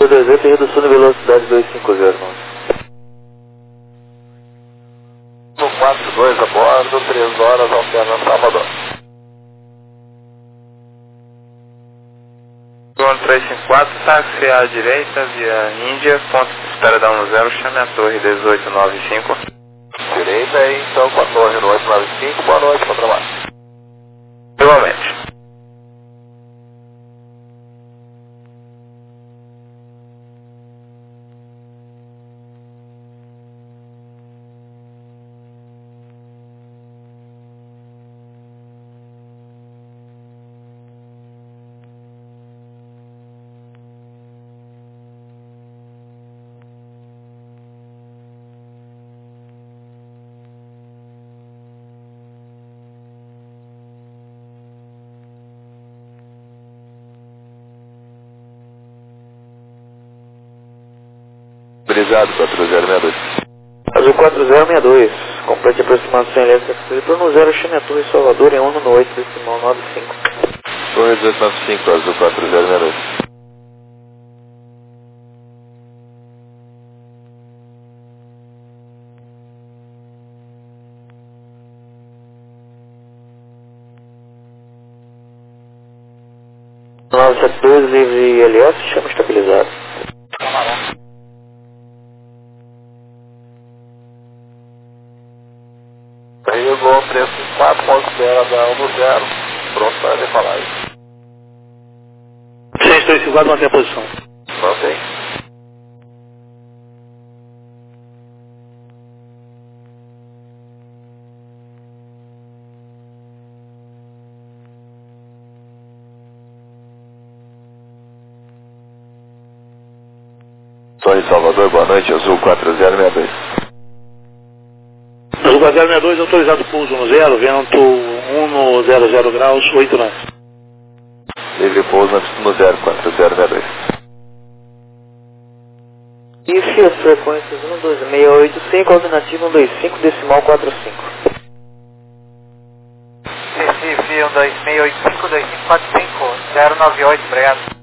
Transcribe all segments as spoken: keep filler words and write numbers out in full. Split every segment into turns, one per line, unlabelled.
quatro dois oito, redução de velocidade dois cinco zero nove.
No quatro dois a bordo, três horas, alternando Salvador.
um três cinco quatro, táxi à direita, via Índia, ponto de espera da um zero, chame a torre dezoito noventa e cinco.
Direita aí, então, com a torre no oito nove cinco, boa noite, bom trabalho.
Igualmente.
Brisado, quatro zero seis dois.
Azul quatro zero seis dois, complete aproximação elétrica para um zero, chame a torre Salvador em um no oito, decimal nove cinco.
Torre dezoito noventa e cinco, Azul quatro zero seis dois.
nove sete dois, livre L S, chama estabilizado.
Aí eu vou três cinco quatro, ponto zero da um zero, pronto para decolagem.
seis dois cinco quatro, mantém a posição.
Mantém. Torre Salvador, boa noite, Azul quatro zero seis dois.
Azul quatro zero seis dois, autorizado pouso no zero, vento um no zero zero graus, oito nós.
Livre pouso no zero quatro zero seis dois.
E se as frequências um dois seis oito cinco, alternativa um dois cinco, decimal quatro cinco.
Recife um dois seis oito cinco, dois cinco quatro cinco, zero nove oito, obrigado.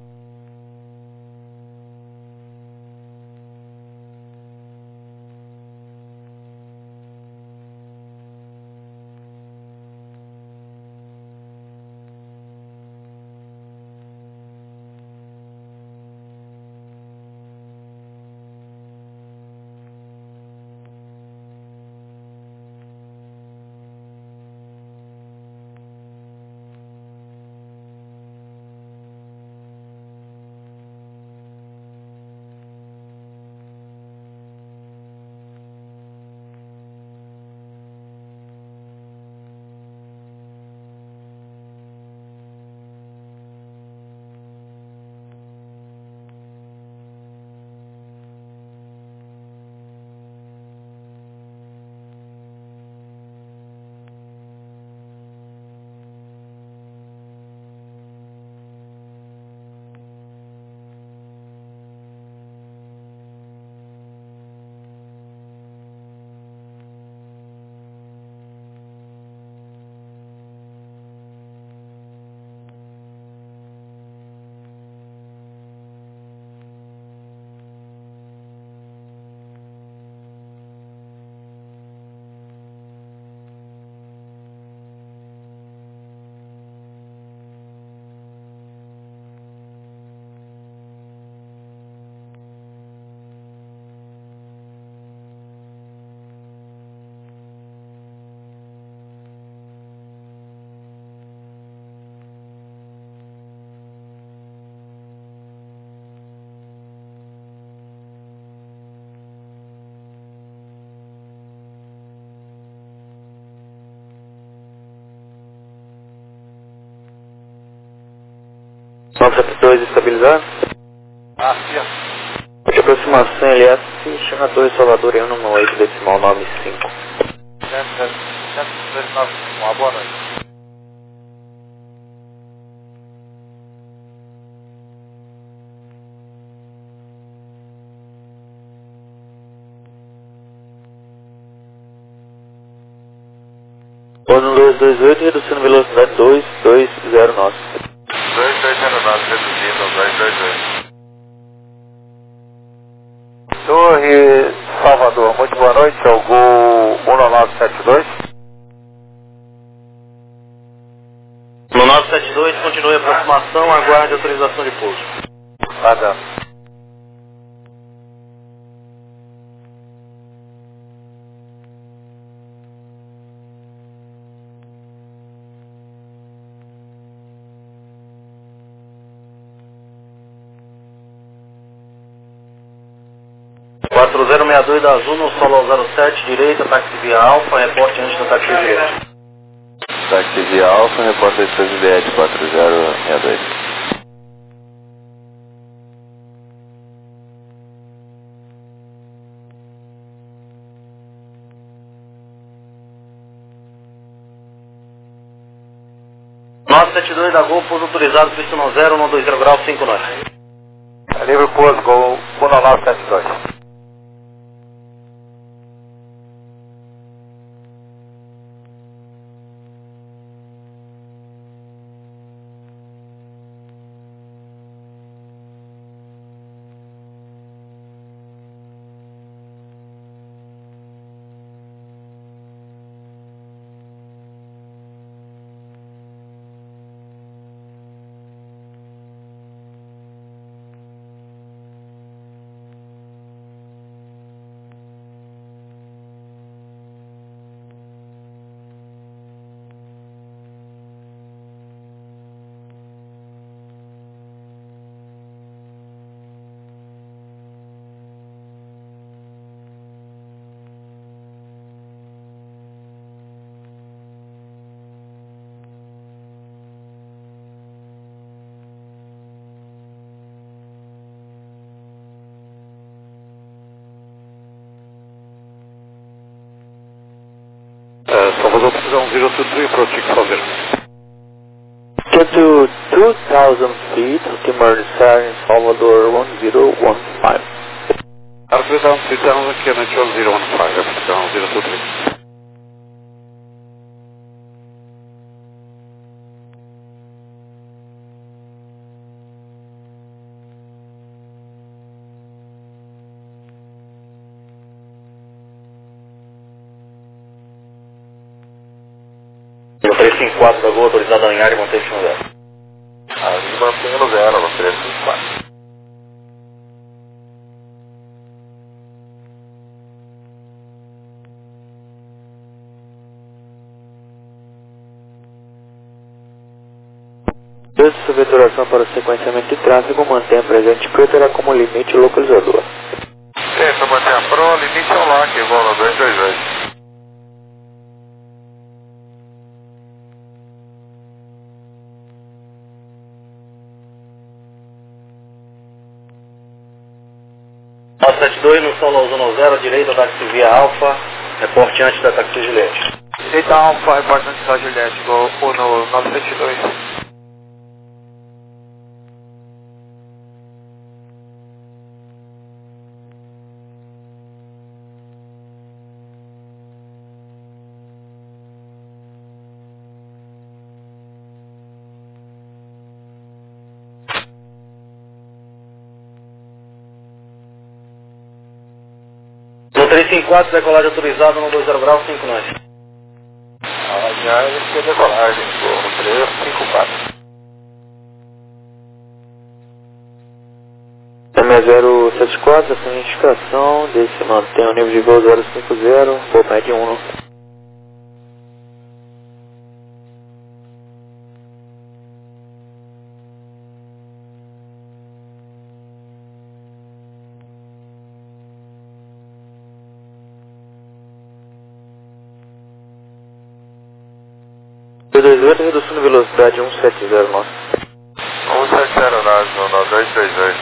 nove sete dois, estabilizado.
Ah, sim.
De aproximação L S, chama a torre Salvador em um no oito, decimal nove cinco.
cento e dois nove cinco, uma boa noite.
um dois dois oito, reduzindo velocidade dois dois zero nove.
dois dois zero nove, reduzindo, dois dois oito. Torre Salvador, muito boa noite, é o Gol um nove sete dois.
No nove sete dois, continue a aproximação, aguarde autorização de pouso.
Tá dando.
quatro zero seis dois da Azul, no solo zero sete, direita, táxi via Alfa, reporte antes do táxi Juliette.
Táxi via Alfa, reporte antes da Juliette, quatro zero seis dois.
nove sete dois da Gol, pouso autorizado, pista no zero, no dois zero grau, cinco nove.
Livre pouso, Gol um nove sete dois. Salvador, precisão zero two three, approaching Salvador.
Get to two thousand feet, emergency siren, Salvador one zero one five.
Precisão two thousand, K N H one zero one five, precisão zero two three.
No três cinco quatro da Gol, autorizado em área, mantém no zero.
Ali mantém no zero, no três cinco quatro.
Desde sua veturação para o sequenciamento de tráfego, mantenha presente que terá como limite o localizador.
Sim, para manter a pro, limite é o lock, vola dois dois dois.
nove sete dois no solo zero zero, direita, táxi via Alfa, reporte antes da táxi Juliette.
Direita Alfa, reporte antes da Juliette, Gol um no nove sete dois.
No três cinco quatro, decolagem autorizada no dois zero grau, cinco nove.
Ah, já iniciei a decolagem, Gol três cinco quatro.
M zero sete quatro, essa identificação, desse mantém o nível de voo zero cinco zero, voo médio um. dois dois oito, redução de velocidade um sete zero nove.
um sete zero nove, no dois dois dois.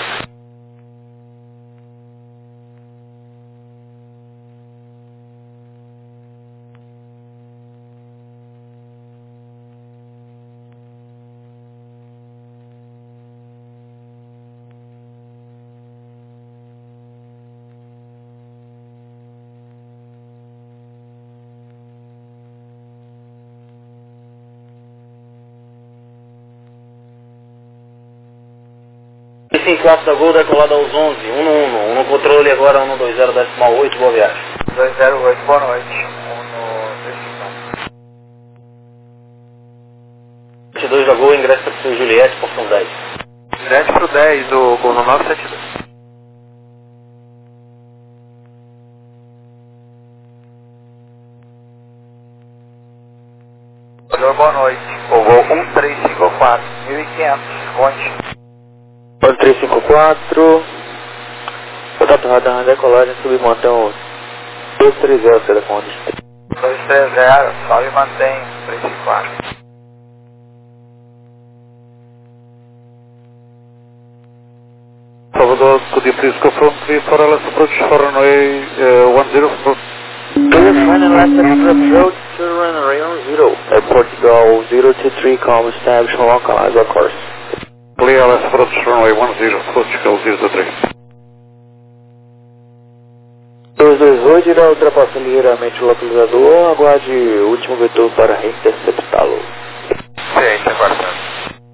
dois cinco quatro da Gol, decolado aos onze, um no um, um no controle agora, um no dois zero, decimal oito, boa viagem.
dois zero oito, boa noite. um no
vinte e dois da Gol, ingresso para o Juliette, porção dez.
Direto pro dez, o Gol no nove sete dois.
Boa noite. O Gol um três cinco quatro, mil e quinhentos, conte.
um três cinco quatro, contato radar, decolagem, submontão dois três zero, telefone.
dois três zero, sobe e mantém, três cinco quatro.
Salvador, could you please confirm three for L S approach for runway uh, one zero?
Clear final left approach to runway one zero. At Portugal zero two three, calm establish, localize our course.
Clear L S approach runway one zero, Portugal zero two three.
dois dois oito, irá ultrapassar ligeiramente o localizador, aguarde o último vetor para interceptá-lo.
Ciente, aguardando.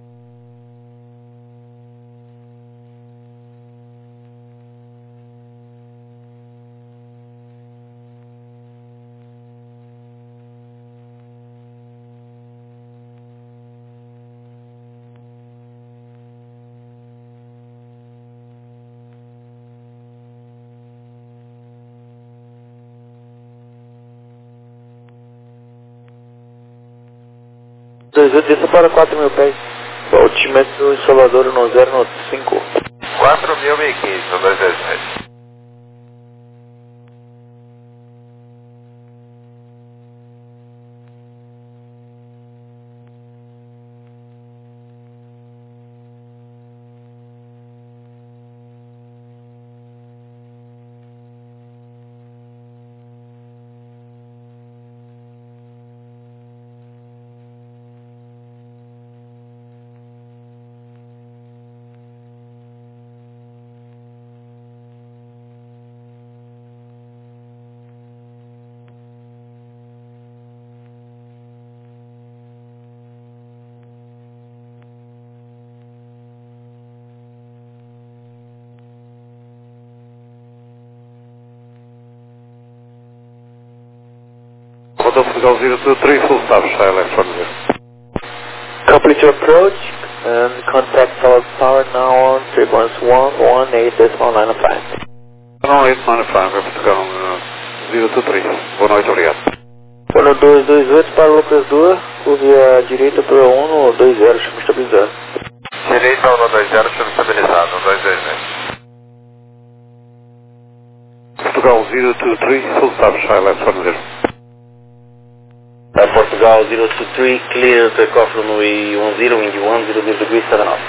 dois oito, desça para quatro mil pés. Altímetro em Salvador no zero no cinco.
quatro mil e quinze, no dois dois sete.
Salvador, Portugal zero two three, full stop, shy left one zero.
Complete your approach and contact South Tower now on frequency one one eight decimal nine five.
one eight nine five, Portugal zero two three. Boa noite, obrigado.
Fono dois dois oito para Lucas dois, curve à direita para um no dois zero, chama estabilizado.
Direita no dois zero, chama estabilizado, no dois dois sete.
Portugal zero two three, full stop, shy left one zero.
Uh, Portugal zero two three, clear takeoff runway one zero, wind one zero zero degrees seven knots.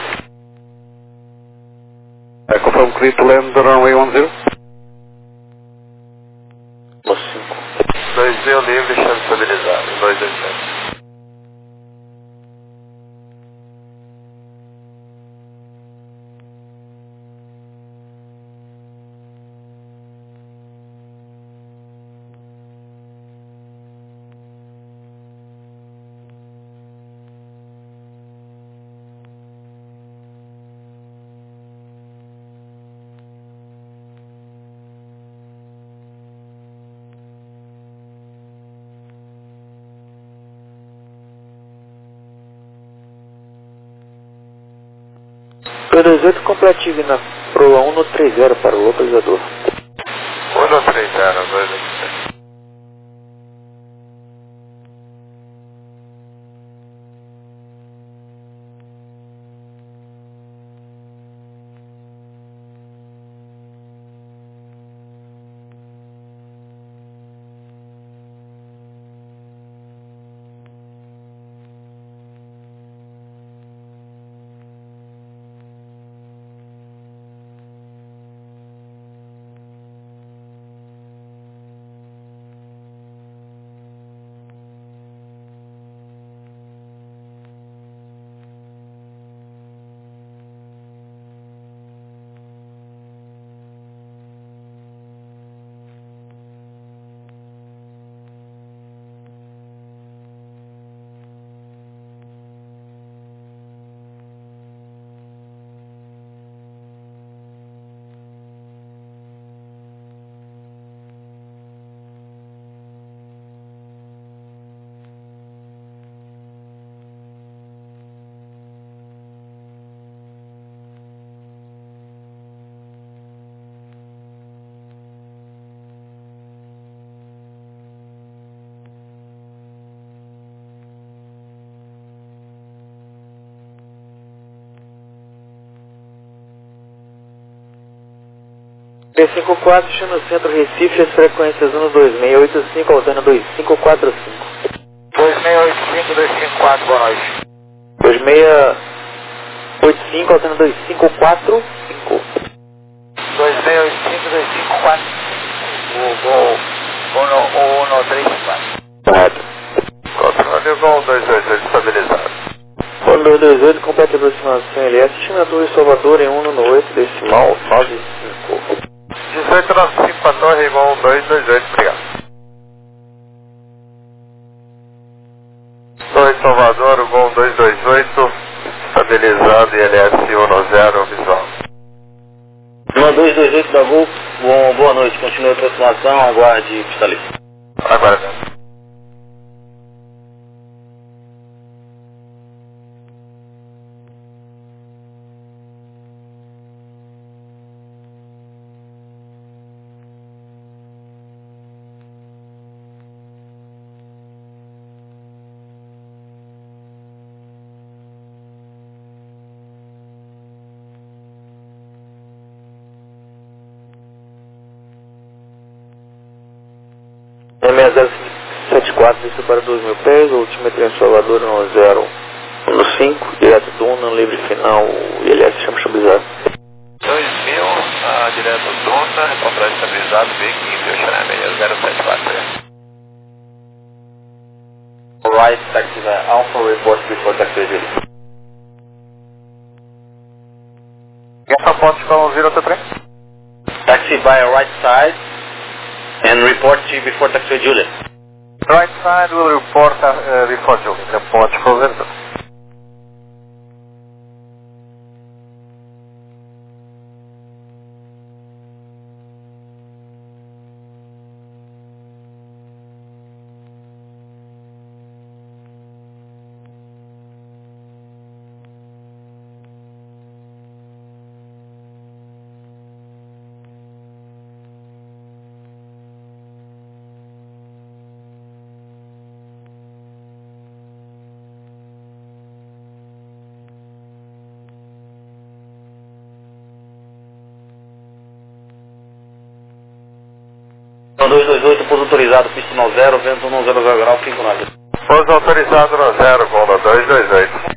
I confirm clear to land the runway one zero.
cinco.
dois mil livre, chama estabilizado, dois dois sete.
dois dois oito, completivo na proa um no três zero para o localizador.
um no três zero, dois dois sete.
P cinquenta e quatro, chama no centro Recife, as frequências um dois seis oito cinco, alterna dois cinco quatro cinco.
dois seis oito cinco, dois cinco quatro, boa noite.
dois seis oito cinco, alterna dois cinco quatro cinco.
dois seis oito cinco, dois cinco quatro, um três quatro.
Correto.
Controle Gol dois dois oito estabilizado.
Gol dois dois oito, completa aproximação L S, estimador de Salvador em um no oito, decimal nove cinco.
dezoito noventa e cinco para torre, Gol dois dois oito, obrigado. dois Salvador, Gol dois dois oito, estabilizado e L S um zero, visual.
um dois dois oito da Gol, bom, boa noite, continue a aproximação, aguarde pista livre.
Aguardando.
M seis zero sete quatro, desceu para dois mil pés, altimetria em Salvador no zero no cinco, direto Duna, livre final, L S chama estabilizado.
dois mil, ah, direto Duna, reportagem estabilizado, V quinze, Oxanamé, zero sete quatro.
Right, taxi uh, Alpha report before taxi Juliet.
Essa ponte com zero três.
Taxi by right side and report to before taxi Juliet.
Right side will report uh, before Juliet. A ponte com zero três.
dois dois oito, pouso autorizado, pista no zero, vento um zero zero grau, cinco nove.
Pouso autorizado no zero, Gol dois dois oito.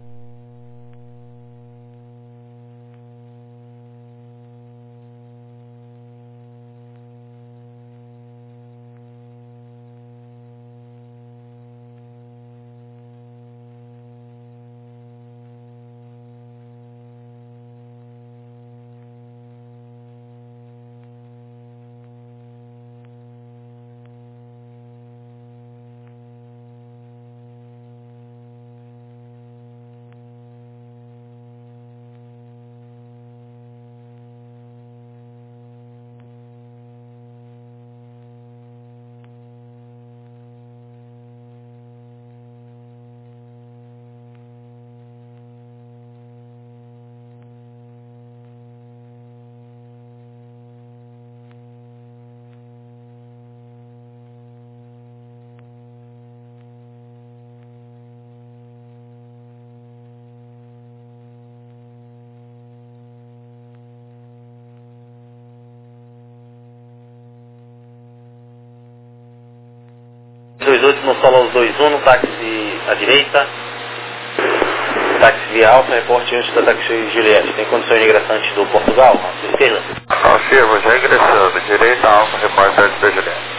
dois oito no solo aos dois um, no táxi à direita. Táxi via Alfa, reporte antes da táxi Juliette. Tem condição ingressante do Portugal, à sua esquerda?
Afirmo, já ingressando. Direita, Alfa, reporte antes da Juliette.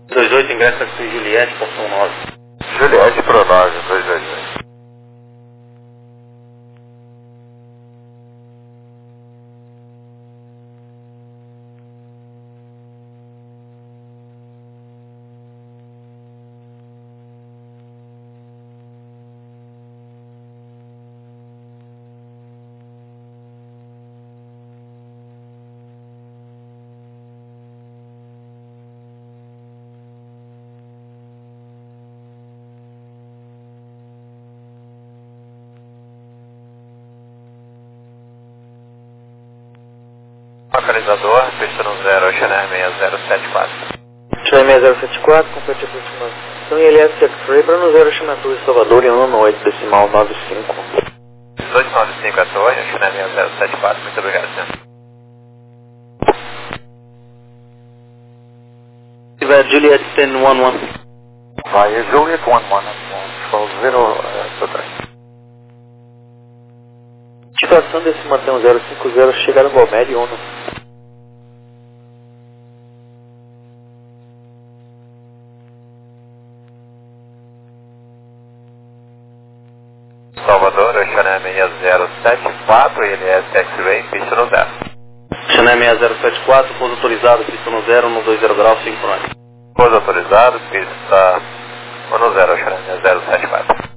dois oito, ingresso táxi Juliette, portão nove.
Juliette pro nove, dois dois dois. Localizador, pista no zero, Chanel seis zero sete quatro.
Chanel seis zero sete quatro, complete a aproximação I L S X-Ray para no zero Chama Torre Salvador em um oito decimal nove cinco.
dois nove cinco a torre, Chanel seis zero sete quatro, muito obrigado, senhor.
Juliet dez onze.
Vai, Juliet onze onze, zero três.
Situação desse Matão zero cinco zero, chegaram ao Balmério ou não?
Salvador, Chanel seis zero sete quatro, I L S X-Ray, pista no zero.
Chanel seis zero sete quatro, pouso autorizado, pista no zero, no dois zero graus, cinco nove.
Pouso autorizado, pista no zero, Chanel seis zero sete quatro.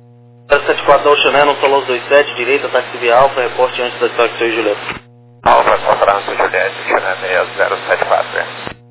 zero sete quatro da Oceané, no Solos dois sete, direita, táxi via Alfa, reporte antes da táxi Juliette.
Alfa França Juliette, China seis zero sete quatro.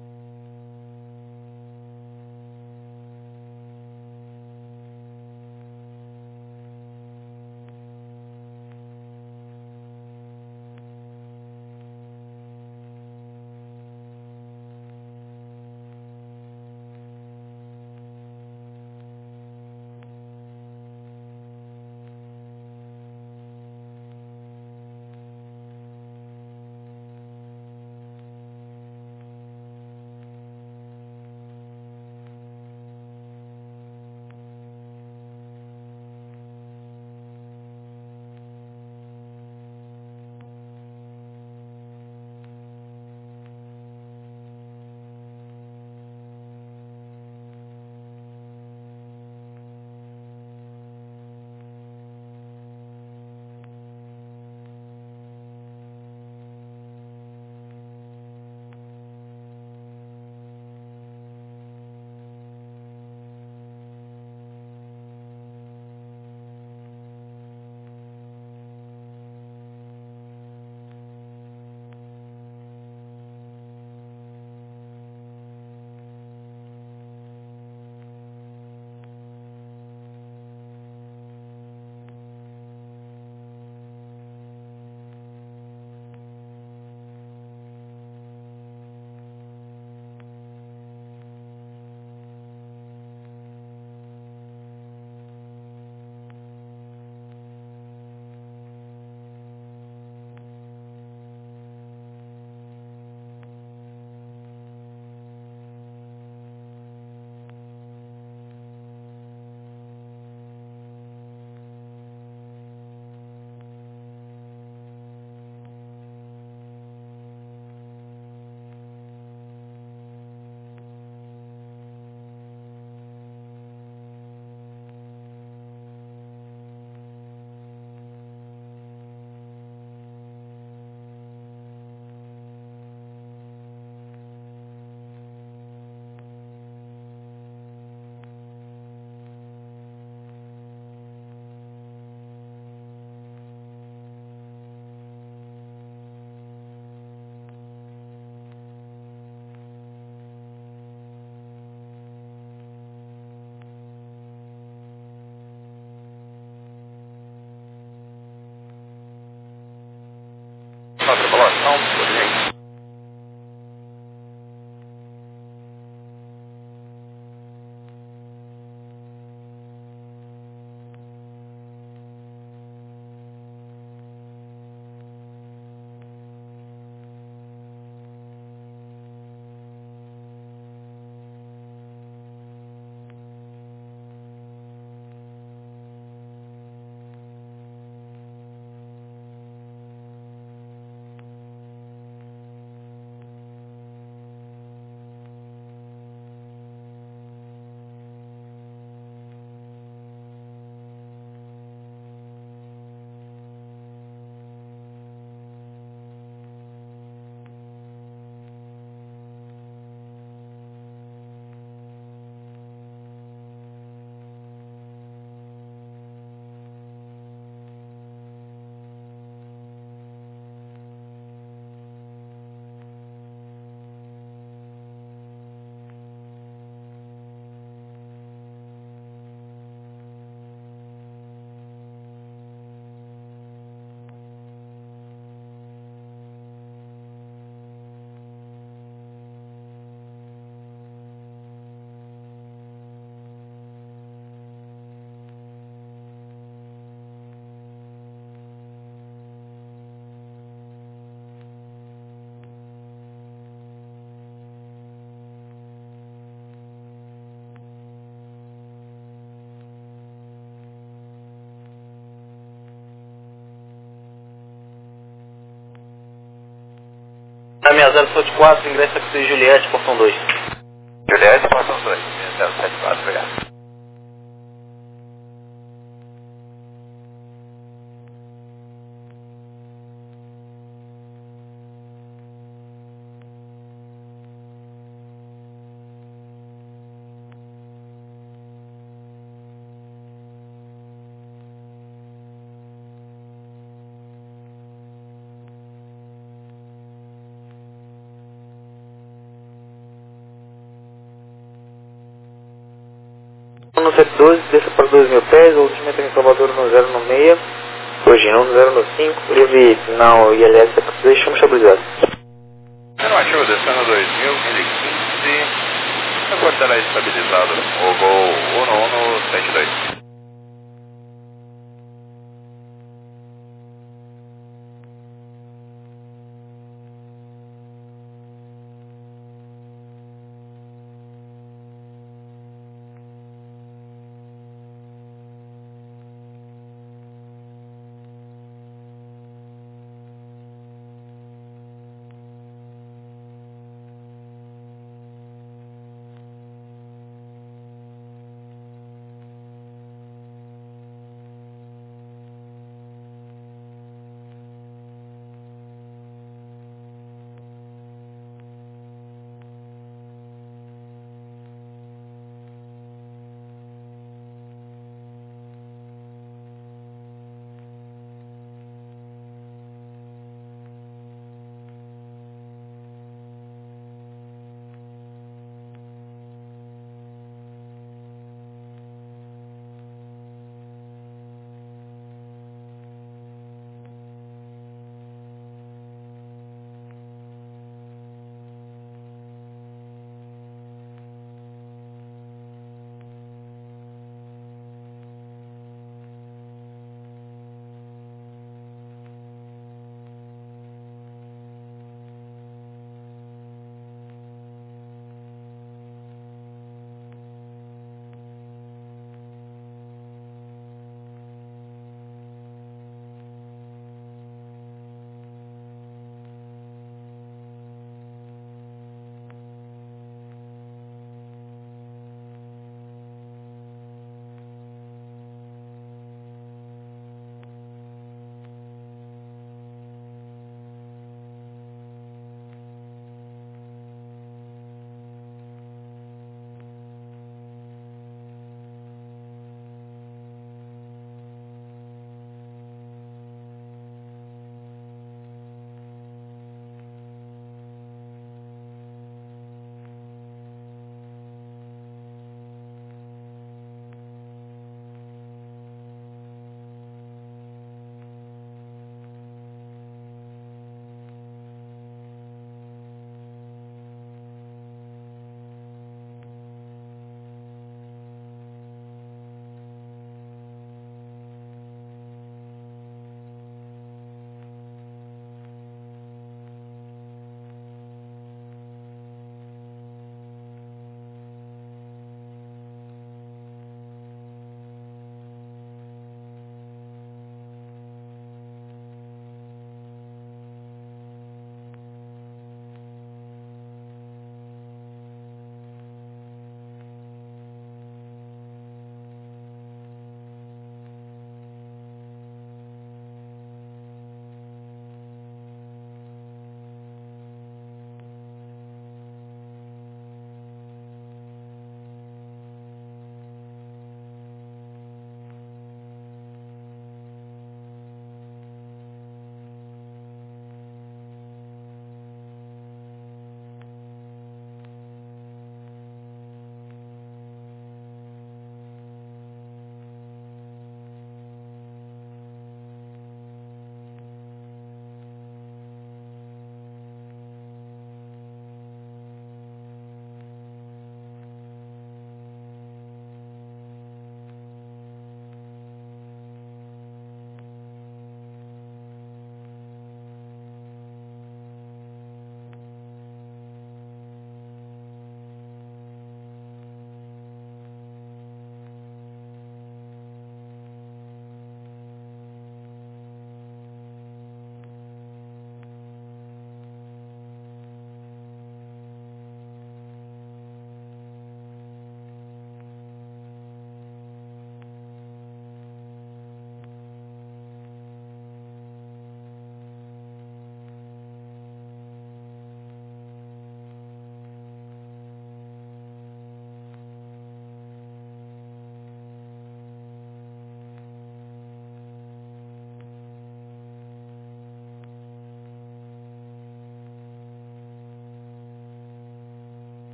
Tripulação, Juliette.
seis zero sete quatro, ingressa com Juliette, portão dois.
Juliette, portão dois, seis zero sete quatro, obrigado.
sete doze, desça para dois mil pés, altímetro em Salvador no zero no seis, hoje não no zero no cinco, livre final I L S é para fazer chama estabilizado.
Aero descendo dois mil, mil e quinze, agora será estabilizado, o voo um um sete dois.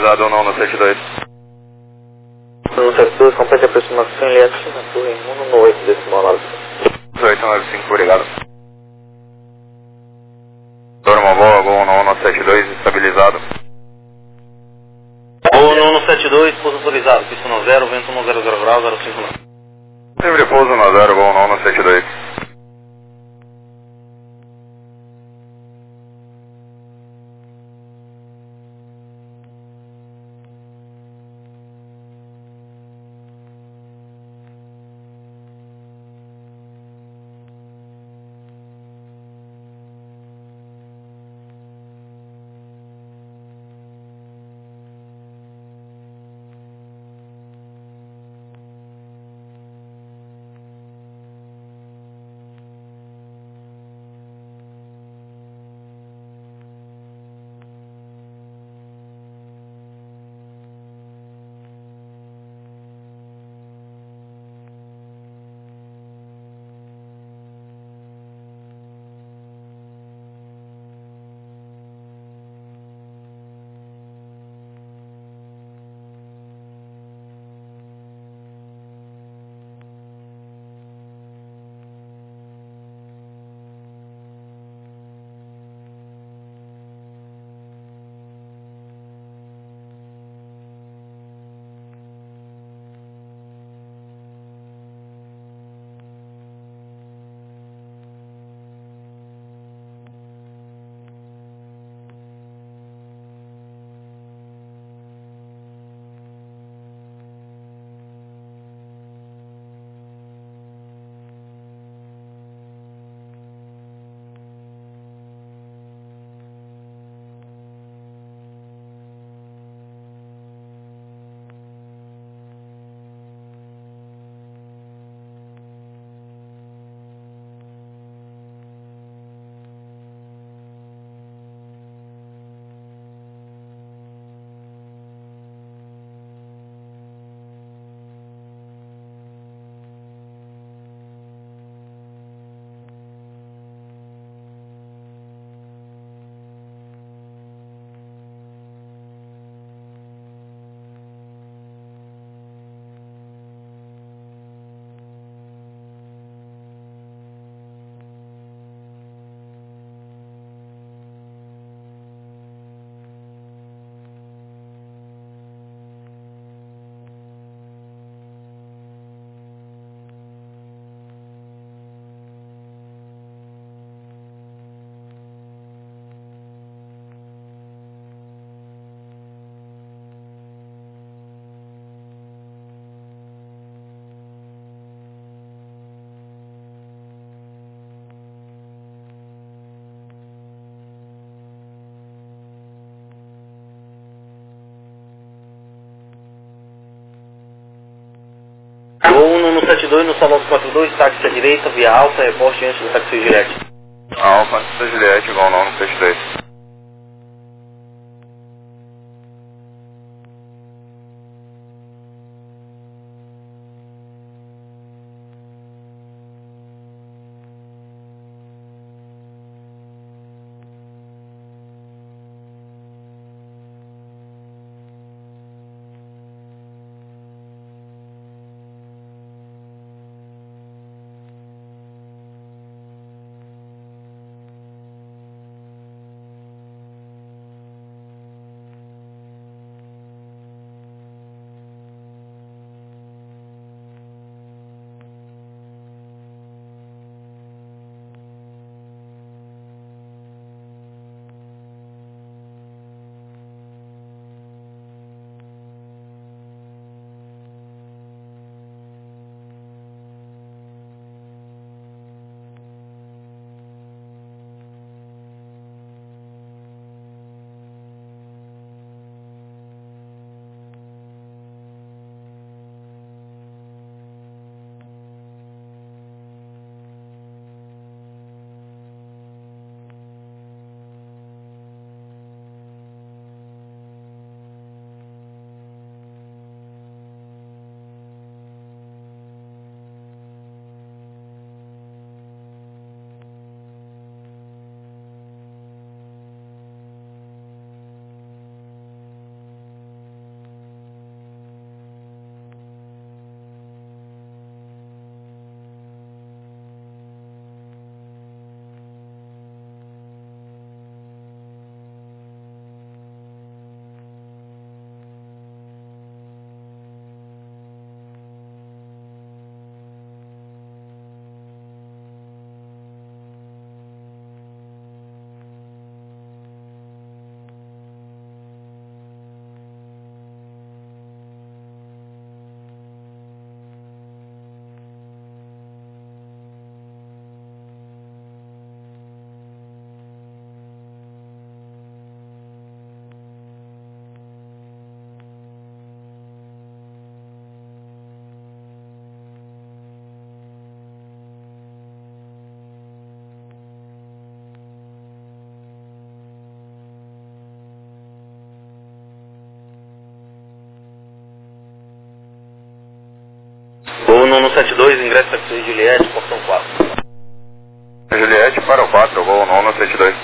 estabilizado não no sete dois.
No sete dois, complete a aproximação e atinge na torre em um no oito decimal nove cinco.
oito nove cinco, obrigado. Norma boa, Gol no no sete dois, estabilizado.
Gol no sete dois, pouso autorizado, pista no zero, vento no zero zero grau, zero cinco nove.
Livre pouso no zero, Gol no no sete dois.
Gol no sete dois, no salão quatro dois, táxi à direita, via alta, reporte antes do táxi Juliette.
Alfa antes da Juliette, Gol no no sete dois.
setenta e dois, ingresso taxi Juliette, portão quatro.
Juliette para o quatro, voo nono setenta e dois.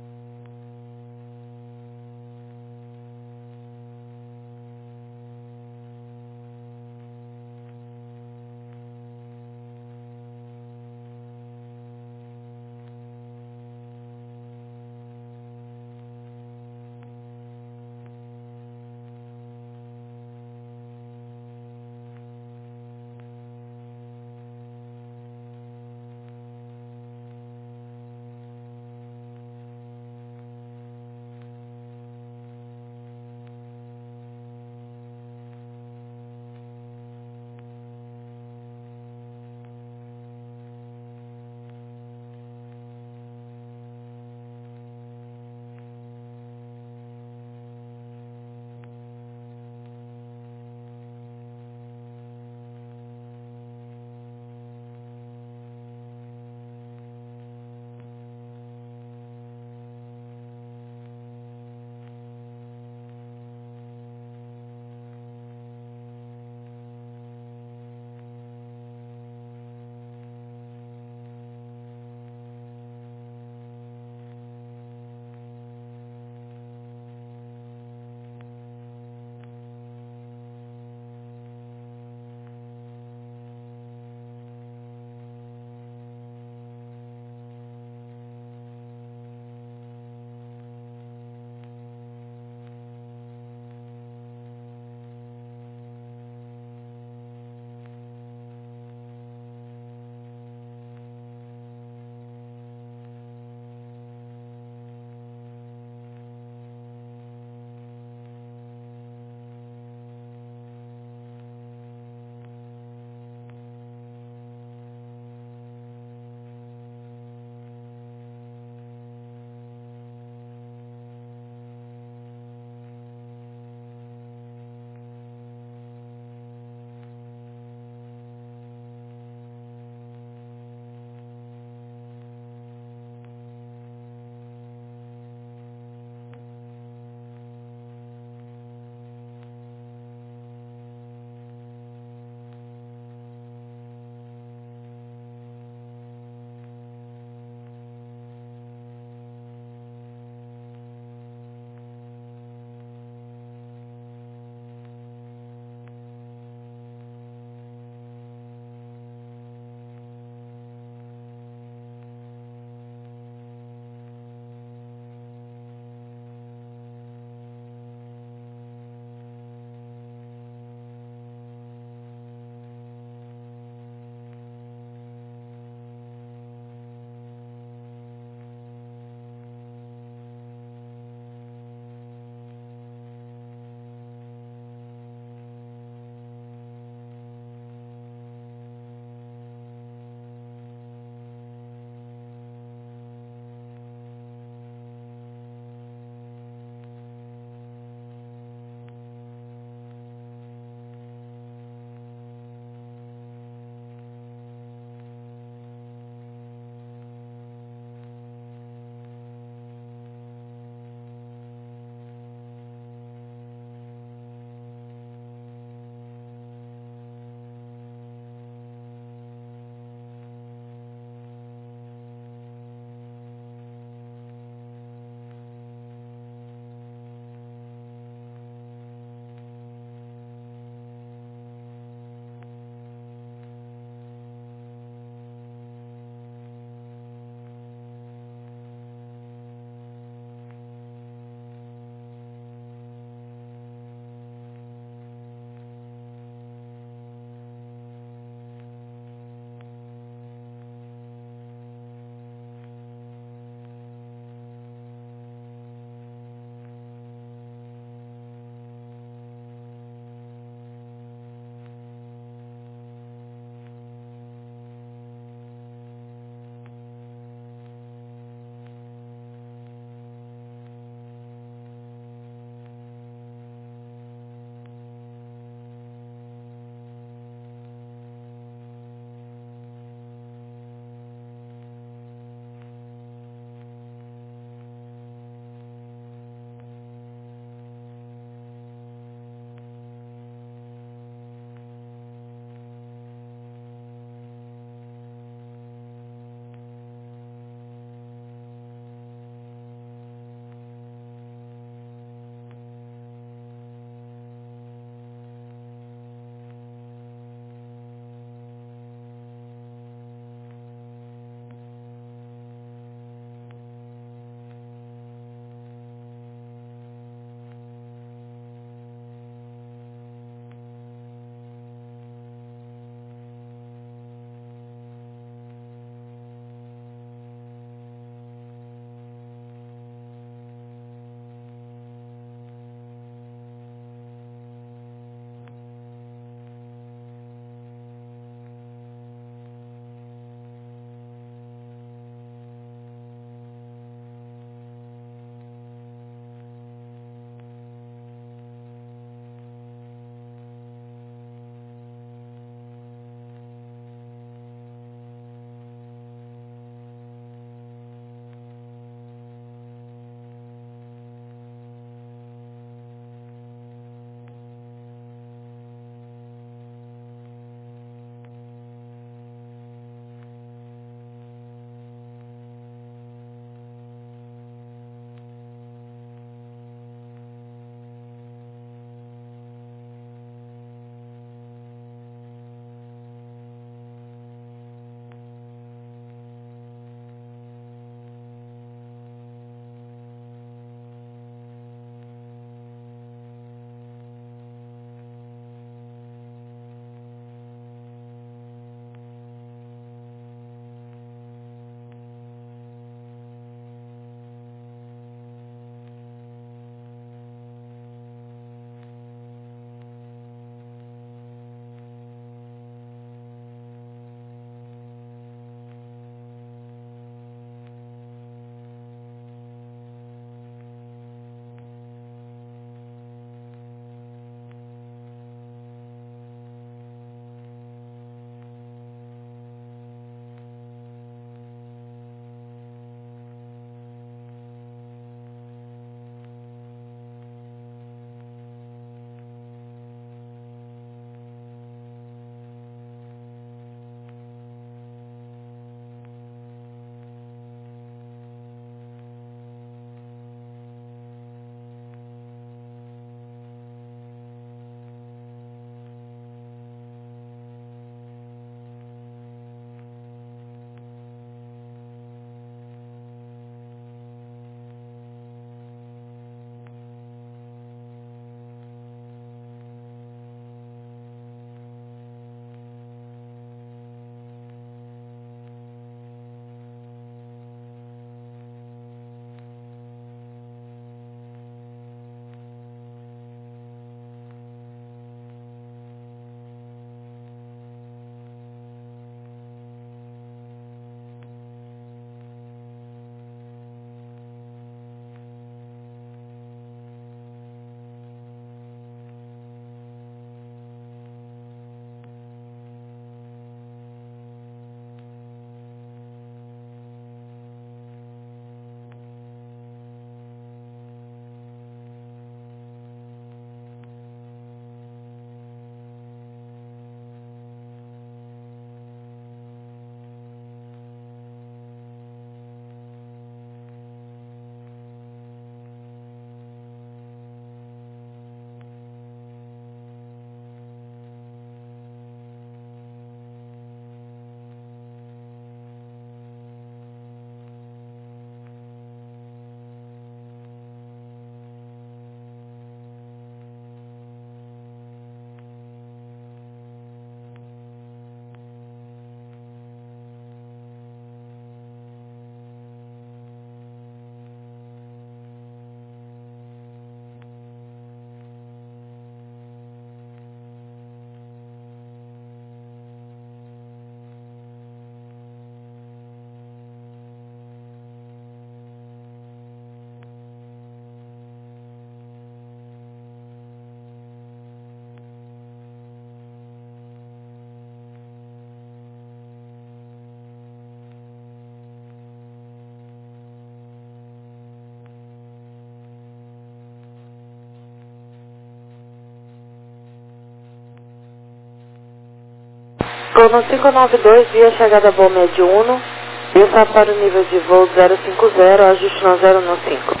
Cono cinco nove dois, via chegada Boa Média Uno, desça para o nível de voo zero cinco zero, ajuste no zero no cinco.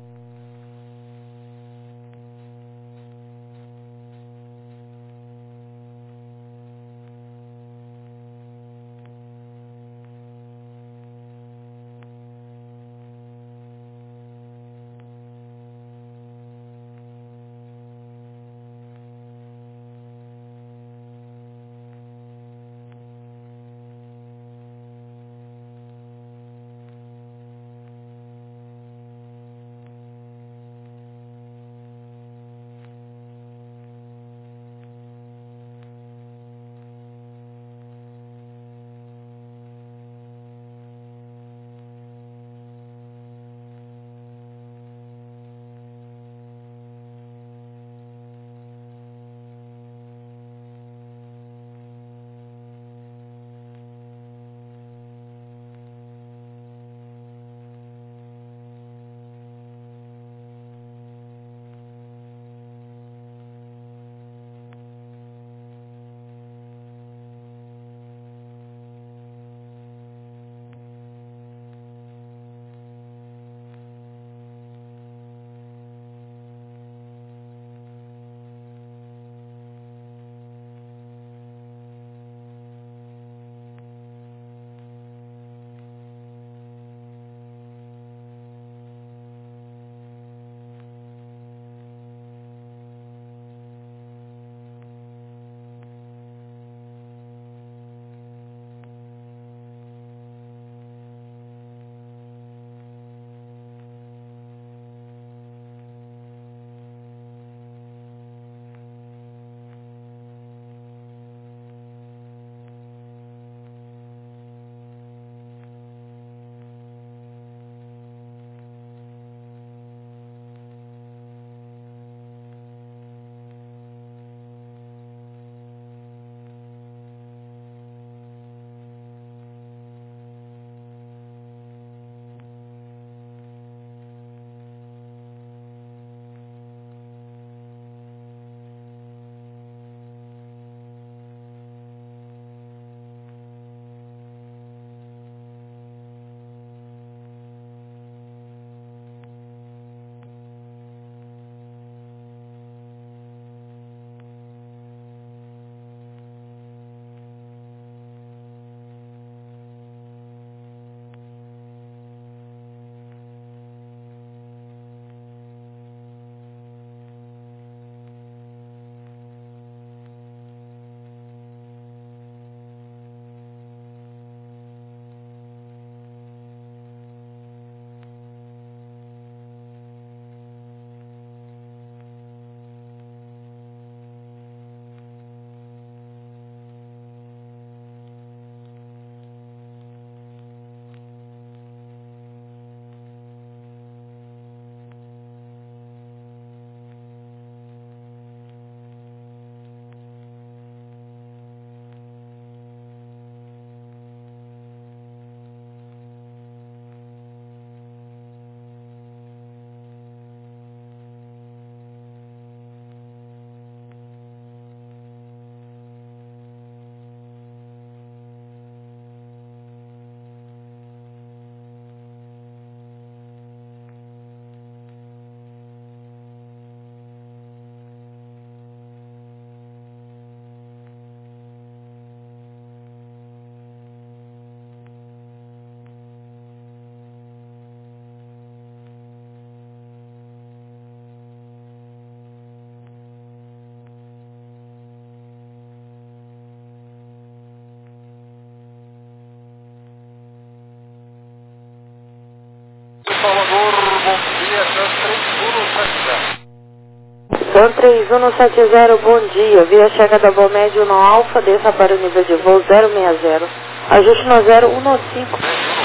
Sun três um sete zero, bom dia. Via chegada Boa Média no Alfa, desça para o nível de voo zero seis zero. Ajuste no zero um cinco.